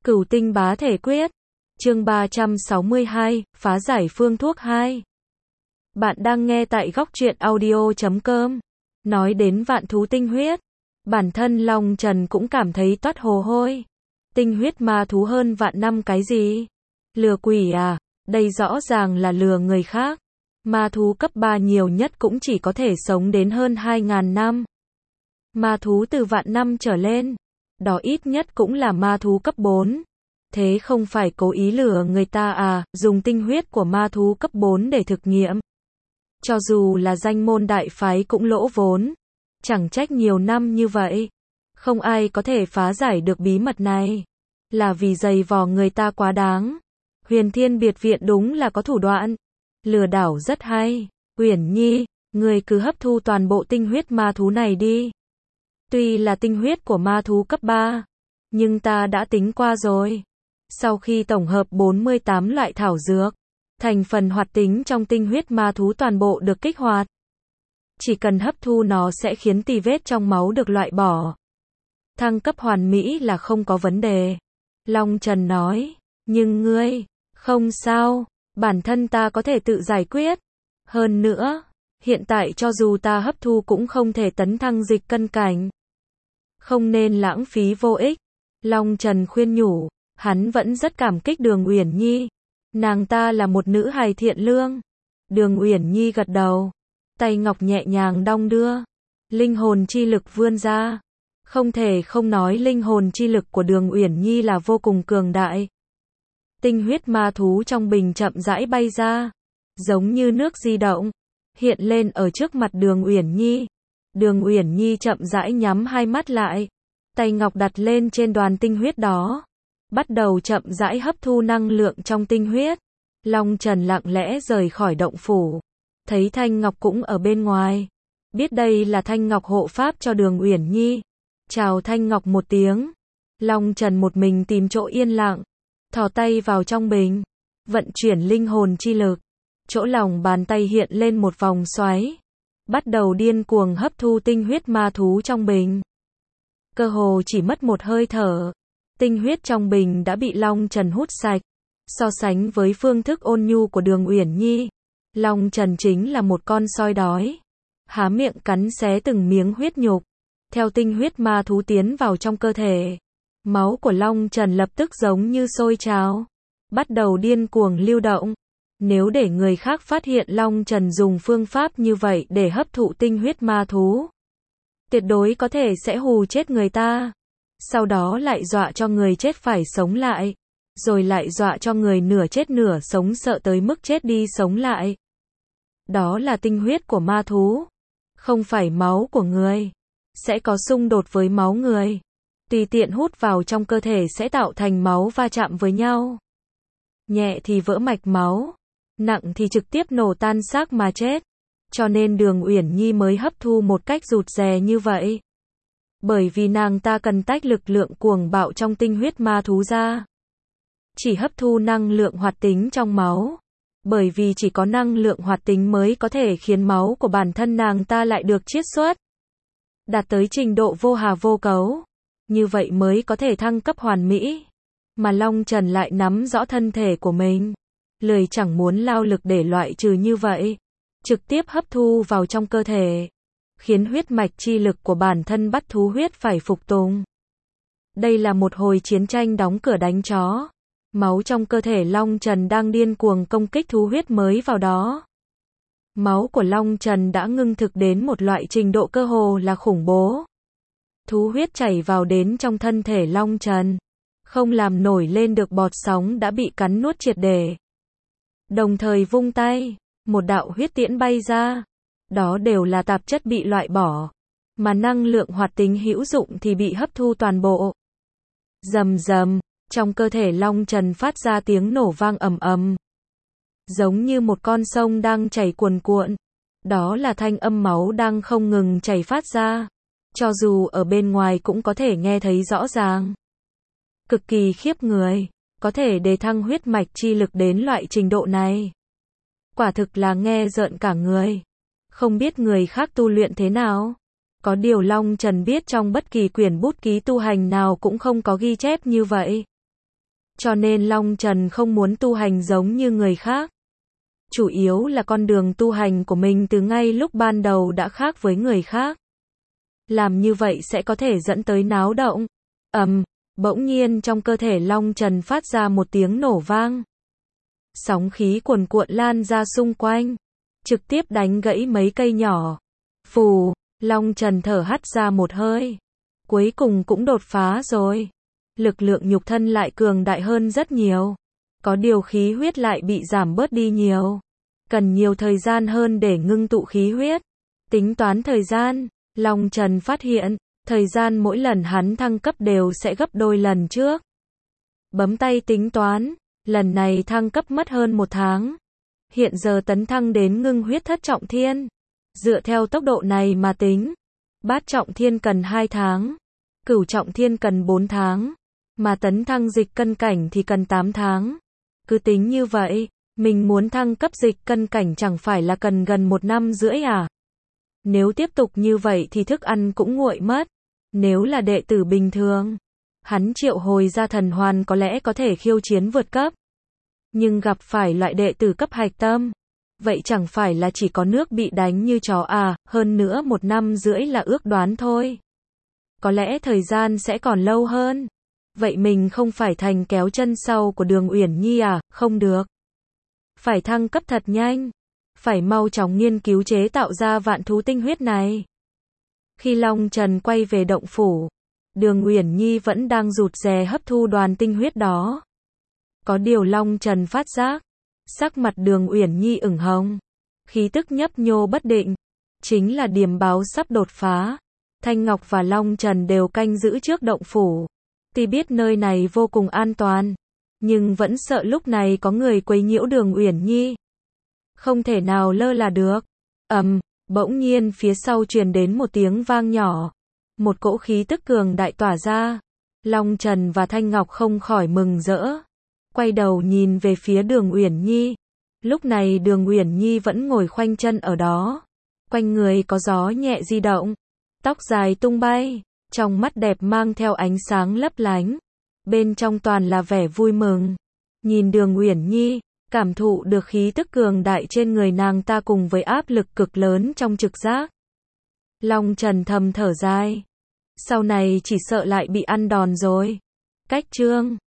Cửu tinh bá thể quyết. Chương 362, phá giải phương thuốc 2. Bạn đang nghe tại góc truyện audio.com. Nói đến vạn thú tinh huyết, bản thân Long Trần cũng cảm thấy toát mồ hôi. Tinh huyết ma thú hơn vạn năm cái gì? Lừa quỷ à? Đây rõ ràng là lừa người khác. Ma thú cấp 3 nhiều nhất cũng chỉ có thể sống đến hơn 2.000 năm. Ma thú từ vạn năm trở lên, đó ít nhất cũng là ma thú cấp 4. Thế không phải cố ý lừa người ta à, dùng tinh huyết của ma thú cấp 4 để thực nghiệm. Cho dù là danh môn đại phái cũng lỗ vốn. Chẳng trách nhiều năm như vậy, không ai có thể phá giải được bí mật này. Là vì giày vò người ta quá đáng. Huyền Thiên Biệt Viện đúng là có thủ đoạn. Lừa đảo rất hay. Uyển Nhi, người cứ hấp thu toàn bộ tinh huyết ma thú này đi. Tuy là tinh huyết của ma thú cấp 3, nhưng ta đã tính qua rồi. Sau khi tổng hợp 48 loại thảo dược, thành phần hoạt tính trong tinh huyết ma thú toàn bộ được kích hoạt. Chỉ cần hấp thu nó sẽ khiến tì vết trong máu được loại bỏ. Thăng cấp hoàn mỹ là không có vấn đề. Long Trần nói, nhưng ngươi, không sao, bản thân ta có thể tự giải quyết. Hơn nữa, hiện tại cho dù ta hấp thu cũng không thể tấn thăng dịch cân cảnh. Không nên lãng phí vô ích. Long Trần khuyên nhủ, hắn vẫn rất cảm kích Đường Uyển Nhi. Nàng ta là một nữ hài thiện lương. Đường Uyển Nhi gật đầu, tay ngọc nhẹ nhàng đong đưa, linh hồn chi lực vươn ra. Không thể không nói linh hồn chi lực của Đường Uyển Nhi là vô cùng cường đại. Tinh huyết ma thú trong bình chậm rãi bay ra, giống như nước di động, hiện lên ở trước mặt Đường Uyển Nhi. Đường Uyển Nhi chậm rãi nhắm hai mắt lại, tay ngọc đặt lên trên đoàn tinh huyết đó, bắt đầu chậm rãi hấp thu năng lượng trong tinh huyết. Long Trần lặng lẽ rời khỏi động phủ, thấy thanh ngọc cũng ở bên ngoài, biết đây là thanh ngọc hộ pháp cho Đường Uyển Nhi. Chào thanh ngọc một tiếng. Long Trần một mình tìm chỗ yên lặng, thò tay vào trong bình, vận chuyển linh hồn chi lực. Chỗ lòng bàn tay hiện lên một vòng xoáy, bắt đầu điên cuồng hấp thu tinh huyết ma thú trong bình. Cơ hồ chỉ mất một hơi thở, tinh huyết trong bình đã bị Long Trần hút sạch. So sánh với phương thức ôn nhu của Đường Uyển Nhi, Long Trần chính là một con sói đói, há miệng cắn xé từng miếng huyết nhục. Theo tinh huyết ma thú tiến vào trong cơ thể, máu của Long Trần lập tức giống như sôi trào, bắt đầu điên cuồng lưu động. Nếu để người khác phát hiện Long Trần dùng phương pháp như vậy để hấp thụ tinh huyết ma thú, tuyệt đối có thể sẽ hù chết người ta. Sau đó lại dọa cho người chết phải sống lại, rồi lại dọa cho người nửa chết nửa sống sợ tới mức chết đi sống lại. Đó là tinh huyết của ma thú, không phải máu của người. Sẽ có xung đột với máu người. Tùy tiện hút vào trong cơ thể sẽ tạo thành máu va chạm với nhau. Nhẹ thì vỡ mạch máu, nặng thì trực tiếp nổ tan xác mà chết. Cho nên Đường Uyển Nhi mới hấp thu một cách rụt rè như vậy. Bởi vì nàng ta cần tách lực lượng cuồng bạo trong tinh huyết ma thú ra. Chỉ hấp thu năng lượng hoạt tính trong máu. Bởi vì chỉ có năng lượng hoạt tính mới có thể khiến máu của bản thân nàng ta lại được chiết xuất, đạt tới trình độ vô hà vô cấu. Như vậy mới có thể thăng cấp hoàn mỹ. Mà Long Trần lại nắm rõ thân thể của mình, lười chẳng muốn lao lực để loại trừ như vậy, trực tiếp hấp thu vào trong cơ thể, khiến huyết mạch chi lực của bản thân bắt thú huyết phải phục tùng. Đây là một hồi chiến tranh đóng cửa đánh chó. Máu trong cơ thể Long Trần đang điên cuồng công kích thú huyết mới vào đó. Máu của Long Trần đã ngưng thực đến một loại trình độ cơ hồ là khủng bố. Thú huyết chảy vào đến trong thân thể Long Trần, không làm nổi lên được bọt sóng đã bị cắn nuốt triệt để. Đồng thời vung tay, một đạo huyết tiễn bay ra. Đó đều là tạp chất bị loại bỏ, mà năng lượng hoạt tính hữu dụng thì bị hấp thu toàn bộ. Rầm rầm, trong cơ thể Long Trần phát ra tiếng nổ vang ầm ầm, giống như một con sông đang chảy cuồn cuộn. Đó là thanh âm máu đang không ngừng chảy phát ra. Cho dù ở bên ngoài cũng có thể nghe thấy rõ ràng. Cực kỳ khiếp người, có thể đề thăng huyết mạch chi lực đến loại trình độ này. Quả thực là nghe rợn cả người. Không biết người khác tu luyện thế nào. Có điều Long Trần biết trong bất kỳ quyển bút ký tu hành nào cũng không có ghi chép như vậy. Cho nên Long Trần không muốn tu hành giống như người khác. Chủ yếu là con đường tu hành của mình từ ngay lúc ban đầu đã khác với người khác. Làm như vậy sẽ có thể dẫn tới náo động. Bỗng nhiên trong cơ thể Long Trần phát ra một tiếng nổ vang. Sóng khí cuồn cuộn lan ra xung quanh, trực tiếp đánh gãy mấy cây nhỏ. Phù, Long Trần thở hắt ra một hơi. Cuối cùng cũng đột phá rồi. Lực lượng nhục thân lại cường đại hơn rất nhiều. Có điều khí huyết lại bị giảm bớt đi nhiều. Cần nhiều thời gian hơn để ngưng tụ khí huyết. Tính toán thời gian, Long Trần phát hiện, thời gian mỗi lần hắn thăng cấp đều sẽ gấp đôi lần trước. Bấm tay tính toán, lần này thăng cấp mất hơn 1 tháng. Hiện giờ tấn thăng đến ngưng huyết thất trọng thiên. Dựa theo tốc độ này mà tính, bát trọng thiên cần 2 tháng, cửu trọng thiên cần 4 tháng, mà tấn thăng dịch cân cảnh thì cần 8 tháng. Cứ tính như vậy, mình muốn thăng cấp dịch cân cảnh chẳng phải là cần gần 1 năm rưỡi à? Nếu tiếp tục như vậy thì thức ăn cũng nguội mất. Nếu là đệ tử bình thường, hắn triệu hồi ra thần hoàn có lẽ có thể khiêu chiến vượt cấp. Nhưng gặp phải loại đệ tử cấp hạch tâm, vậy chẳng phải là chỉ có nước bị đánh như chó à, hơn nữa 1 năm rưỡi là ước đoán thôi. Có lẽ thời gian sẽ còn lâu hơn. Vậy mình không phải thành kéo chân sau của Đường Uyển Nhi à, không được. Phải thăng cấp thật nhanh. Phải mau chóng nghiên cứu chế tạo ra vạn thú tinh huyết này. Khi Long Trần quay về động phủ, Đường Uyển Nhi vẫn đang rụt rè hấp thu đoàn tinh huyết đó. Có điều Long Trần phát giác, sắc mặt Đường Uyển Nhi ửng hồng, khí tức nhấp nhô bất định, chính là điềm báo sắp đột phá. Thanh Ngọc và Long Trần đều canh giữ trước động phủ. Tuy biết nơi này vô cùng an toàn, nhưng vẫn sợ lúc này có người quấy nhiễu Đường Uyển Nhi. Không thể nào lơ là được. Bỗng nhiên phía sau truyền đến một tiếng vang nhỏ. Một cỗ khí tức cường đại tỏa ra. Long Trần và Thanh Ngọc không khỏi mừng rỡ. Quay đầu nhìn về phía Đường Uyển Nhi. Lúc này Đường Uyển Nhi vẫn ngồi khoanh chân ở đó. Quanh người có gió nhẹ di động. Tóc dài tung bay. Trong mắt đẹp mang theo ánh sáng lấp lánh. Bên trong toàn là vẻ vui mừng. Nhìn Đường Uyển Nhi, cảm thụ được khí tức cường đại trên người nàng ta cùng với áp lực cực lớn trong trực giác. Long Trần thầm thở dài. Sau này chỉ sợ lại bị ăn đòn rồi. Cách chương